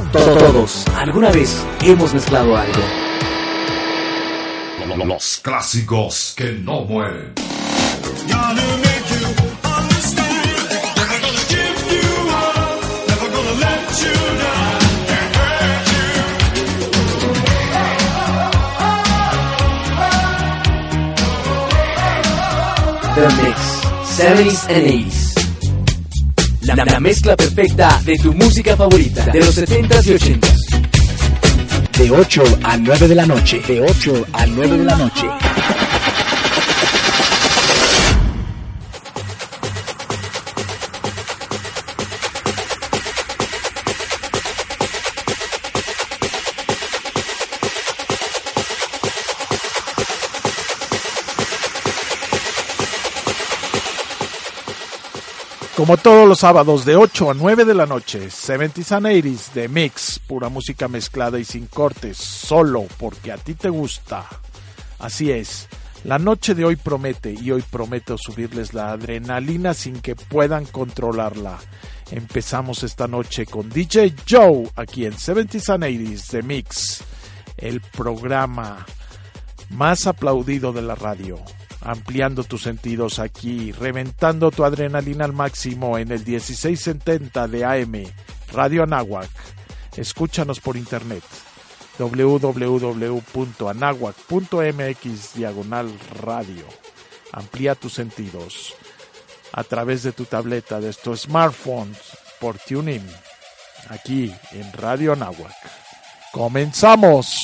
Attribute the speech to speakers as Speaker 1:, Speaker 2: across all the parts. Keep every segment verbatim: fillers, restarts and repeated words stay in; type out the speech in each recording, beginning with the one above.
Speaker 1: Todos, alguna vez, hemos mezclado algo.
Speaker 2: Los clásicos que no mueren.
Speaker 1: The Mix, seventies and eighties. La, la mezcla perfecta de tu música favorita de los setentas y ochentas.
Speaker 3: De ocho a nueve de la noche. De ocho a nueve de la noche.
Speaker 4: Como todos los sábados de ocho a nueve de la noche, seventies and eighties de Mix, pura música mezclada y sin cortes, solo porque a ti te gusta. Así es, la noche de hoy promete y hoy prometo subirles la adrenalina sin que puedan controlarla. Empezamos esta noche con D J Joe aquí en seventies and eighties de Mix, el programa más aplaudido de la radio. Ampliando tus sentidos aquí, reventando tu adrenalina al máximo en el dieciséis setenta de A M, Radio Anáhuac. Escúchanos por internet, w w w punto anáhuac punto m x diagonal radio. Amplía tus sentidos a través de tu tableta, de tu smartphone, por TuneIn, aquí en Radio Anáhuac. ¡Comenzamos!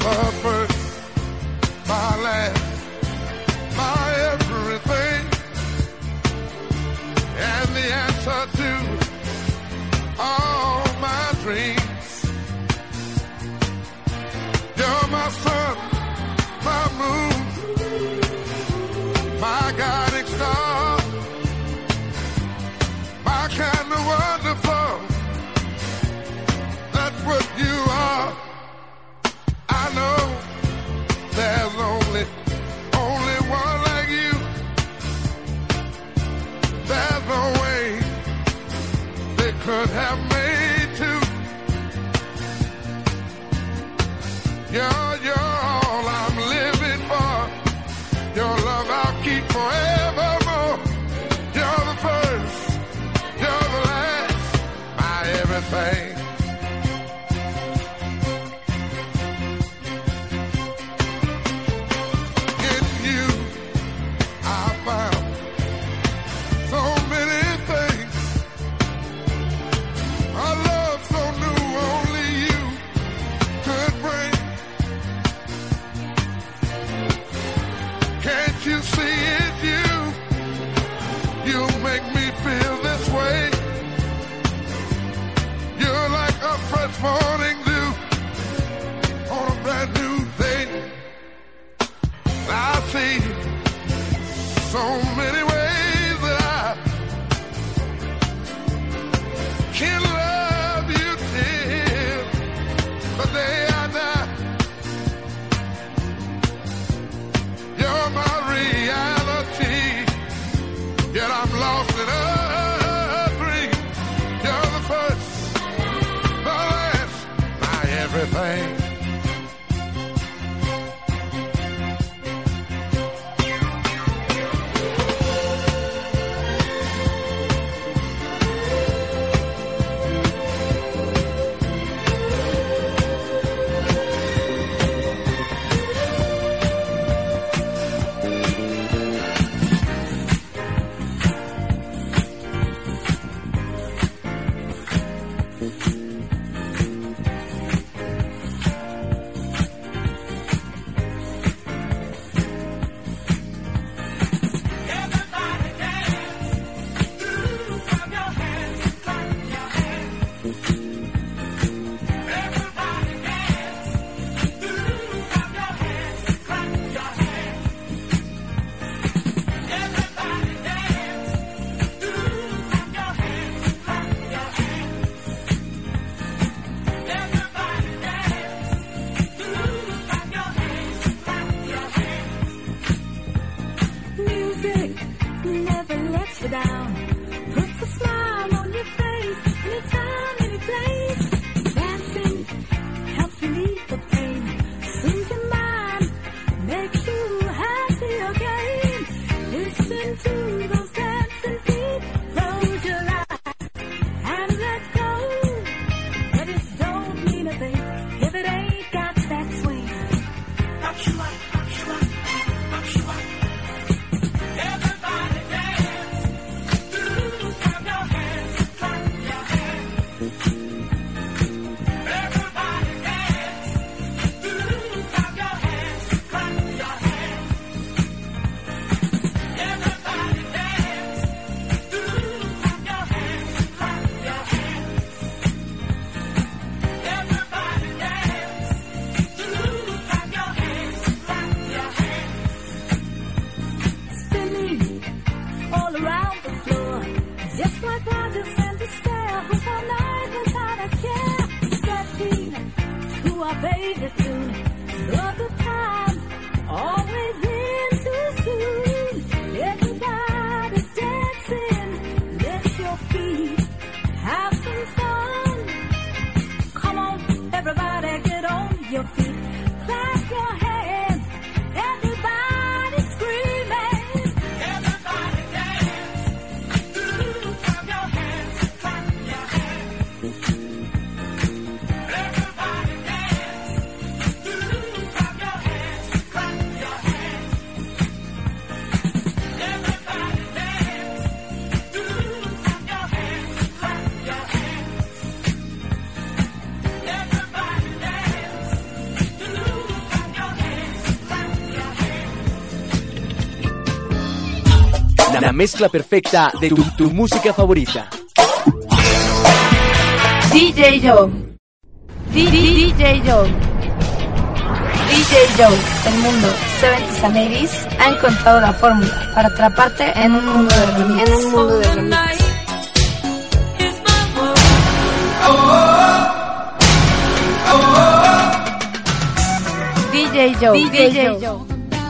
Speaker 5: my first, my last, my everything, and the answer to all my dreams. You're my sun, my moon, my guiding star, my kind of wonderful. That's what you are. I know there's only, only one like you. There's no way they could have made two. You're, you're all I'm living for. Your love I'll keep forevermore. You're the first, you're the last, my everything. Morning dew on a brand new day. I see so many ways that I can love you till the day I die. You're my reality, yet I'm lost in a dream. You're the first, everything.
Speaker 1: La mezcla perfecta de tu, tu música favorita.
Speaker 6: D J Joe. D J Joe. D J Joe, el mundo seventies and eighties ha encontrado la fórmula para atraparte en un mundo de remix. En un mundo de remix. D J Joe. D J Joe.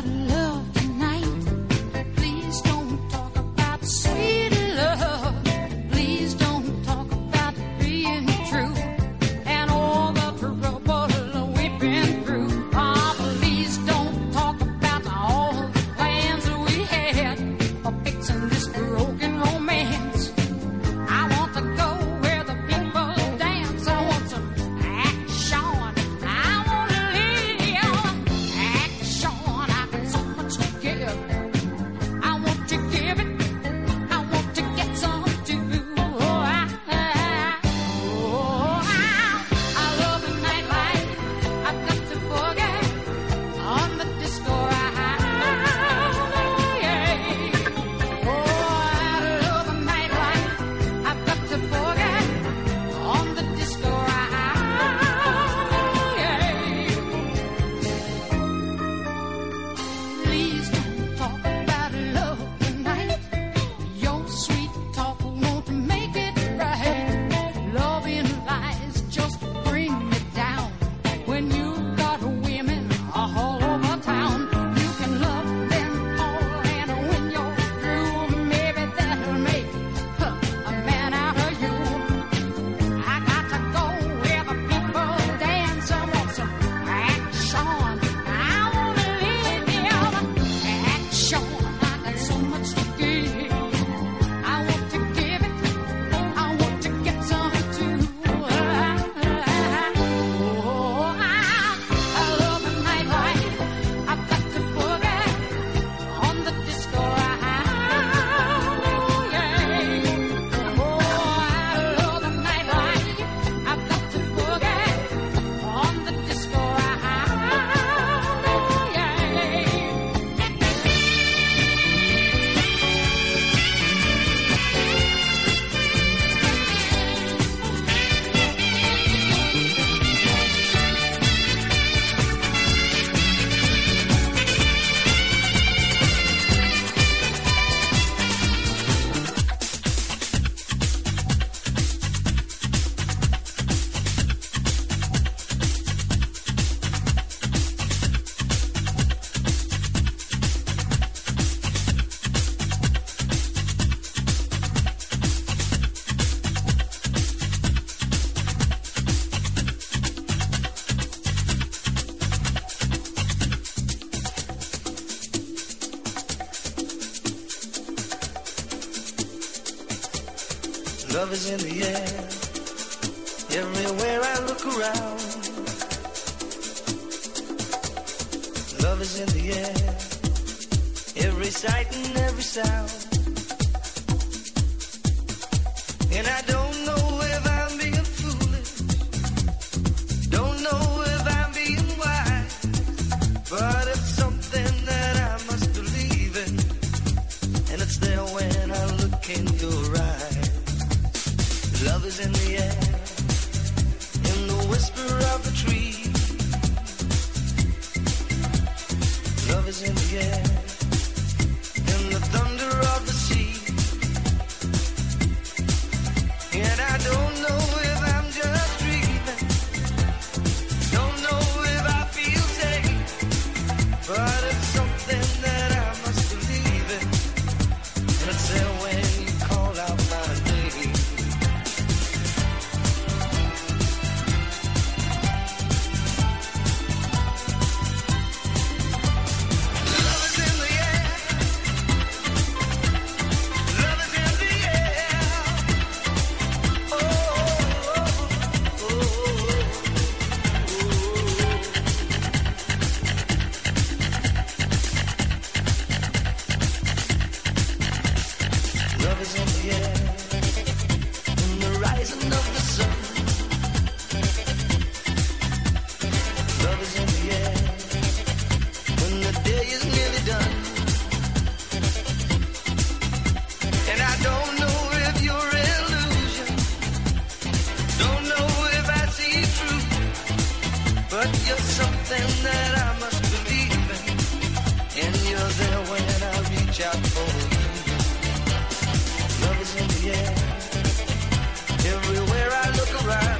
Speaker 7: Love is in the air, everywhere I look around. Love is in the air, every sight and every sound. And I don't know if I'm being foolish, don't know if I'm being wise, but it's something that I must believe in, and it's there when I look in your eyes. Love is in the air, in the whisper of the tree. Love is in the air, in the thunder of the sea. And I don't know if I'm just dreaming, don't know if I feel safe, but it's something that I must believe in, and it's there when you call out my name. Love is in it's something that I must believe in. And you're there when I reach out for you. Love is in the air, everywhere I look around.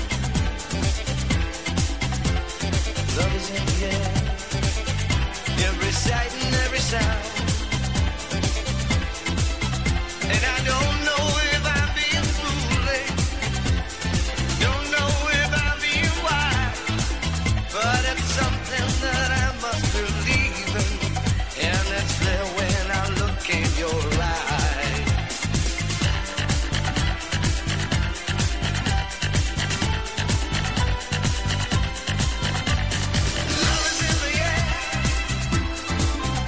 Speaker 7: Love is in the air, every sight and every sound. And I don't know if I'm being foolish, don't know if I'm being wise, but it's something that I must believe in, and it's there when I look in your eyes. Love is in the air,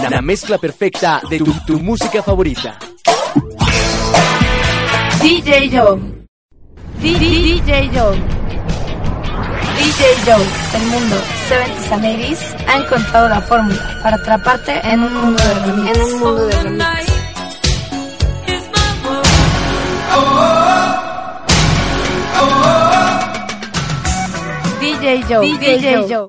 Speaker 1: La, la mezcla perfecta de tu, tu música favorita.
Speaker 6: D J Joe. D J Joe. D J Joe, el mundo setenta and eighties ha encontrado la fórmula para atraparte en un mundo de remix. En un mundo de remix. D J Joe. D J Joe.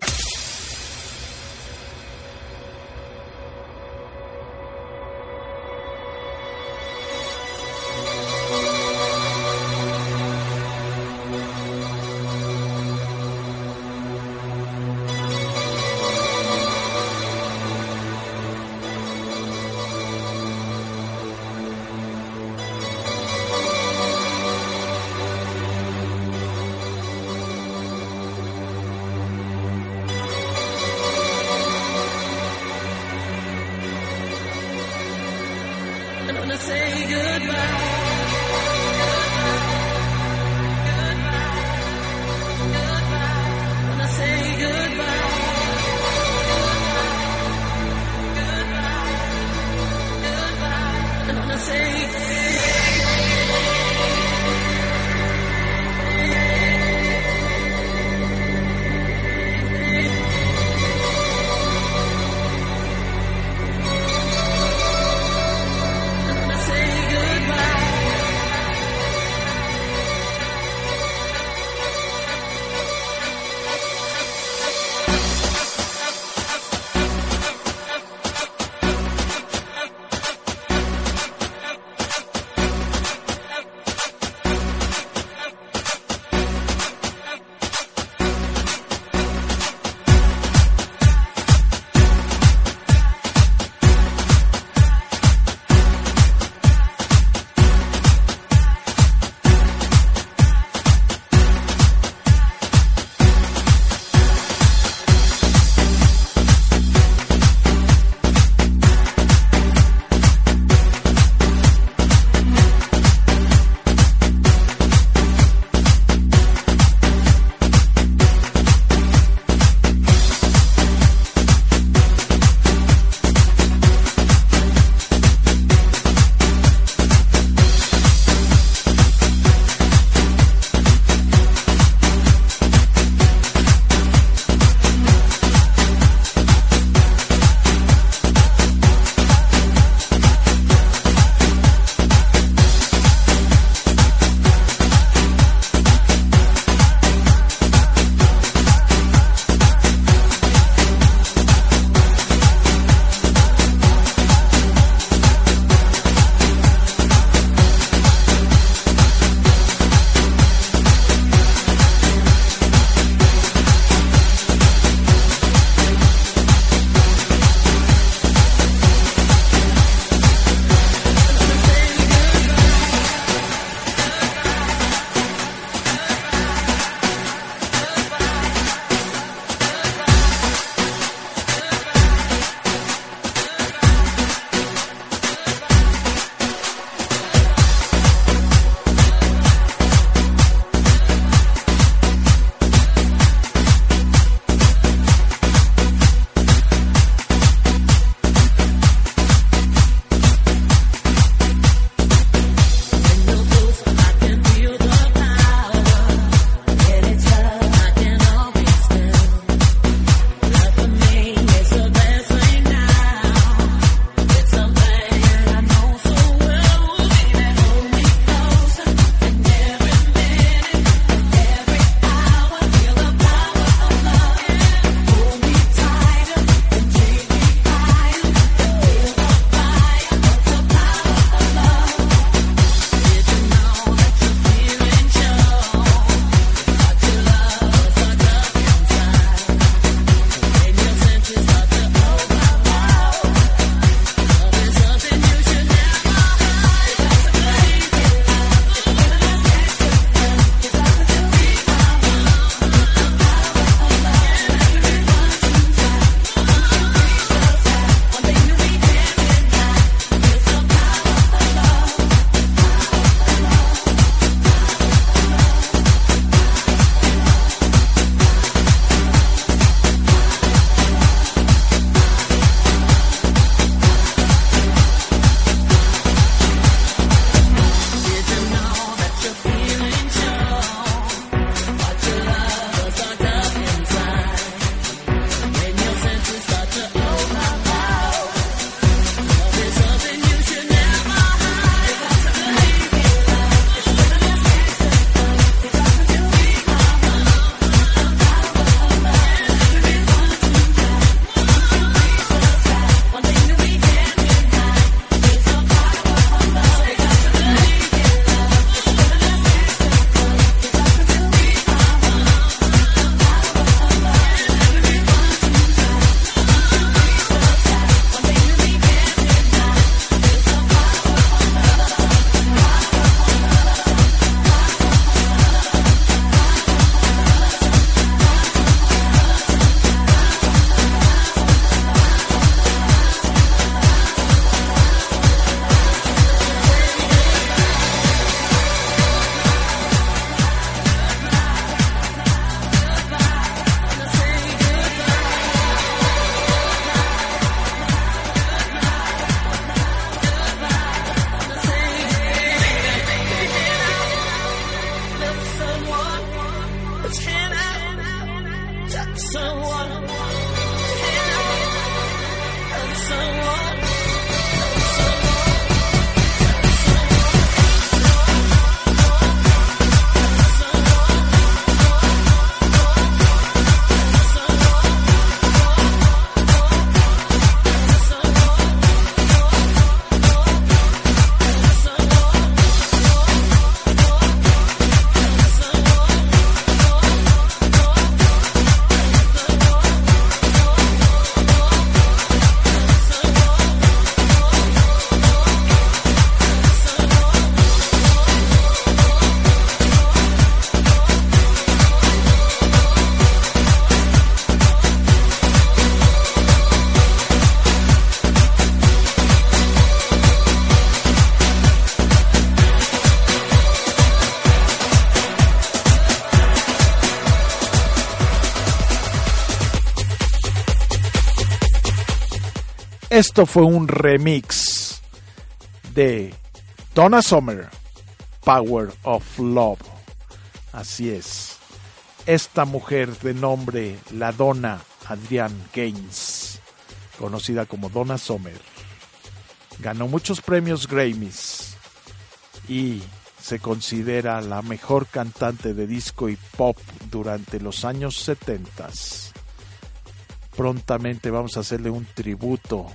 Speaker 4: Esto fue un remix de Donna Summer, Power of Love. Así es. Esta mujer de nombre la Donna Adrienne Gaines, conocida como Donna Summer, ganó muchos premios Grammys y se considera la mejor cantante de disco y pop durante los años setenta. Prontamente vamos a hacerle un tributo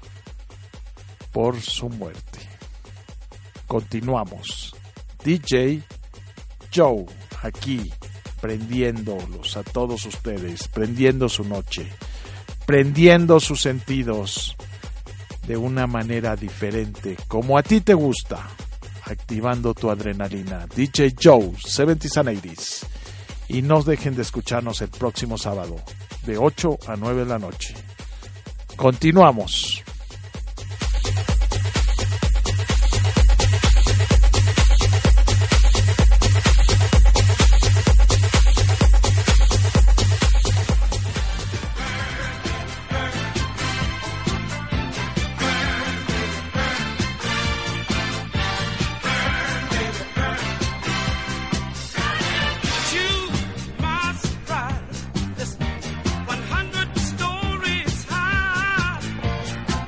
Speaker 4: por su muerte. Continuamos. D J Joe, aquí, prendiéndolos a todos ustedes, prendiendo su noche, prendiendo sus sentidos de una manera diferente, como a ti te gusta, activando tu adrenalina. D J Joe, seventies and eighties. Y no dejen de escucharnos el próximo sábado, de ocho a nueve de la noche. Continuamos.
Speaker 7: one hundred stories high.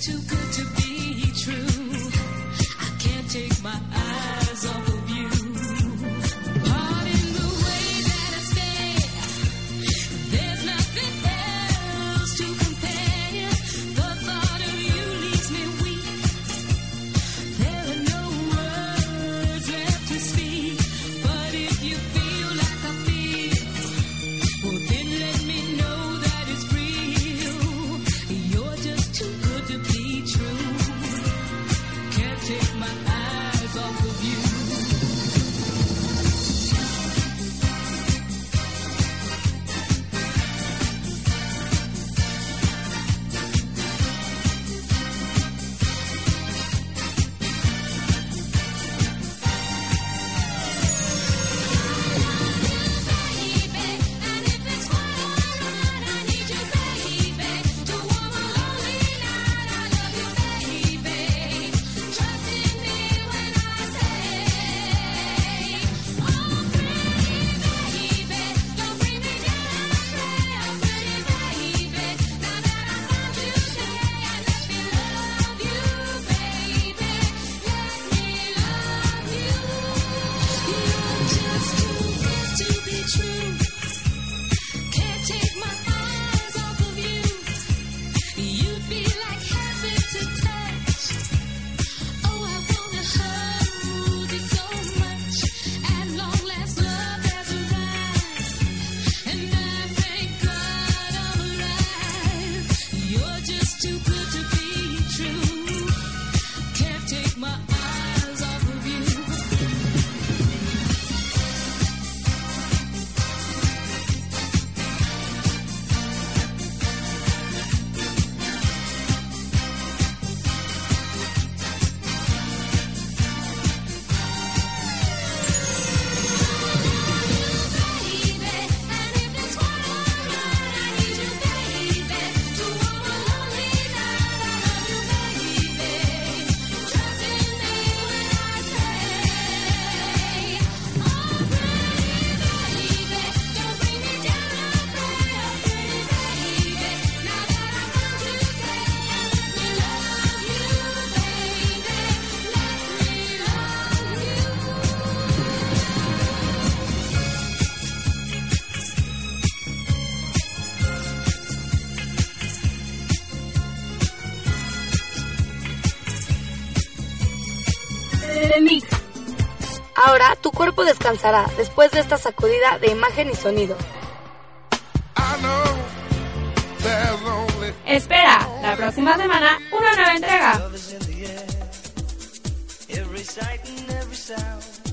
Speaker 8: too good to be true. I can't take my eyes off of you. Pardon the way that I stare. There's nothing else to compare. The thought of you leaves me weak. There are no words left to speak. But if you feel like I feel, well then let me know that it's real. You're just too good to be true. Can't take my eyes off of you.
Speaker 6: Mix. Ahora tu cuerpo descansará después de esta sacudida de imagen y sonido.
Speaker 9: Espera, la próxima semana una nueva entrega.
Speaker 7: Every sight and every sound.